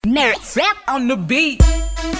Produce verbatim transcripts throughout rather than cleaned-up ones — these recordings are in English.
Nerds rap on the beat. J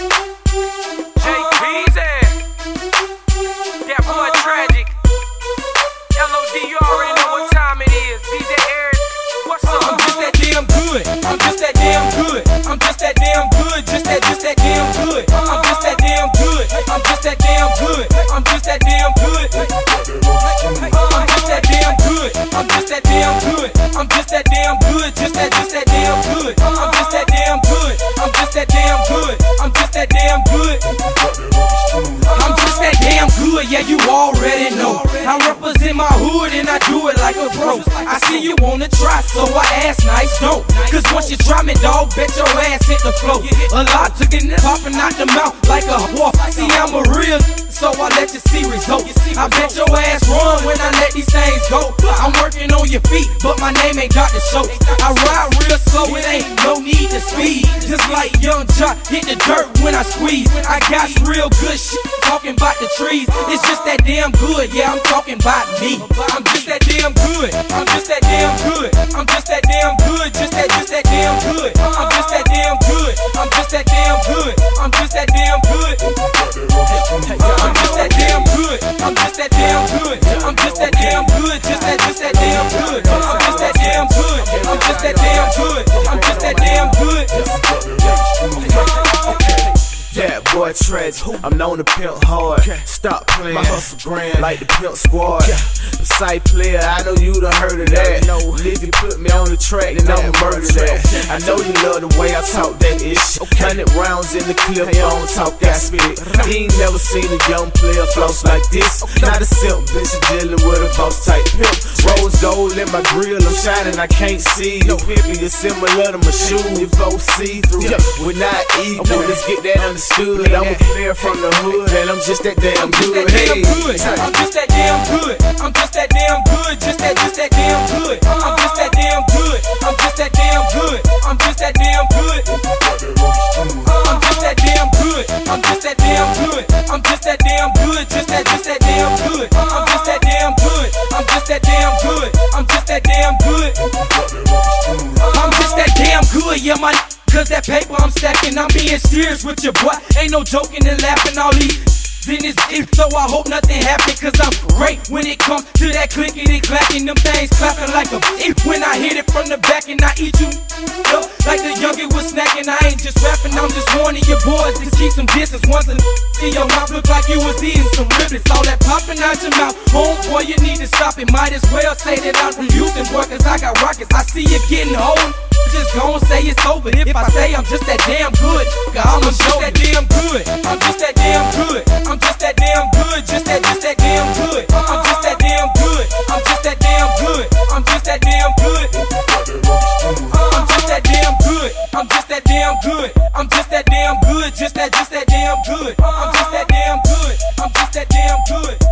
P's That boy tragic. L O D, you already know what time it is. D J Eric, what's up? I'm just that damn good. I'm just that damn good. I'm just that damn good. Just that, just that damn good. I'm just that damn good. I'm just that damn good. I'm just that damn good. I'm just that damn good. I'm just that damn good. I'm just that damn good. Just that, just that damn good. I'm just that damn good. I'm just that damn good. I'm just that damn good. I'm just that damn good. Yeah, you already know. I represent my hood and I do it like a pro. I see you wanna try, so I ask nice don't. Cause once you try me, dog, bet your ass hit the floor. A lot took it popping out the mouth like a wolf. See, I'm a real, so I let you see results. I bet your ass run when I let these things go. I'm working on your feet, but my name ain't Doctor Schultz. I ride real slow, it ain't no need to speed. Just like Young Jock, hit the dirt when I squeeze. I got real good shit, talking about the trees. It's just that damn good, yeah, I'm talking about me. I'm just that damn good. I'm just that damn good. I'm just that damn good. Just that, just that damn good. I'm just that damn good. I'm just that damn good. I'm just that damn good. I'm just that damn good. I'm just that damn good. I'm just that damn good. Just that, just that damn good. I'm just that damn good. I'm just that damn good. I'm just that damn good. Yeah, boy, tragic. I'm known to pimp hard. Stop playing. My hustle grand like the pimp squad. The side player, I know you done heard of that. If you put me on the track, then I'ma murder that. I know you love the way I talk that ish. Hundred rounds in the clip, I don't talk that spit. He ain't never seen a young player floss like this. Not a simp bitch, dealing with a boss type pimp. Rose gold in my grill, I'm shining, I can't see. You pimpy is similar to my shoes. You both see through. We're not equal, let's get that understood. I'm a player from the hood, and I'm just that damn good. Hey, I'm just that damn good. I'm just that damn good. Just that, just that damn good. I'm just that damn good. I'm just that damn good. I'm just that damn good. I'm just that damn good. I'm just that damn good. I'm just that damn good. Just that, just that damn good. I'm just that damn good. I'm just that damn good. I'm just that damn good. I'm just that damn good. Yeah, my. Cause that paper I'm stacking, I'm being serious with your boy. Ain't no joking and laughing, all these in this deep, so I hope nothing happen. Cause I'm great when it comes to that clicking and clacking. Them things clapping like a beat when I hit it from the back and I eat you up like the youngin' was snacking. I ain't just rapping, I'm just warning your boys to keep some distance. Once a see your mouth look like you was eating some riblets. All that popping out your mouth, homeboy, you need to stop it. Might as well say that I'm from Houston, boy, cause I got rockets. I see you getting old. Just gon' say it's over. If I say I'm just that damn good, I'ma show that damn good. I'm just that damn good. I'm just that damn good. Just that, just that damn good. I'm just that damn good. I'm just that damn good. I'm just that damn good. I'm just that damn good. I'm just that damn good. I'm just that damn good. Just that, just that damn good. I'm just that damn good. I'm just that damn good.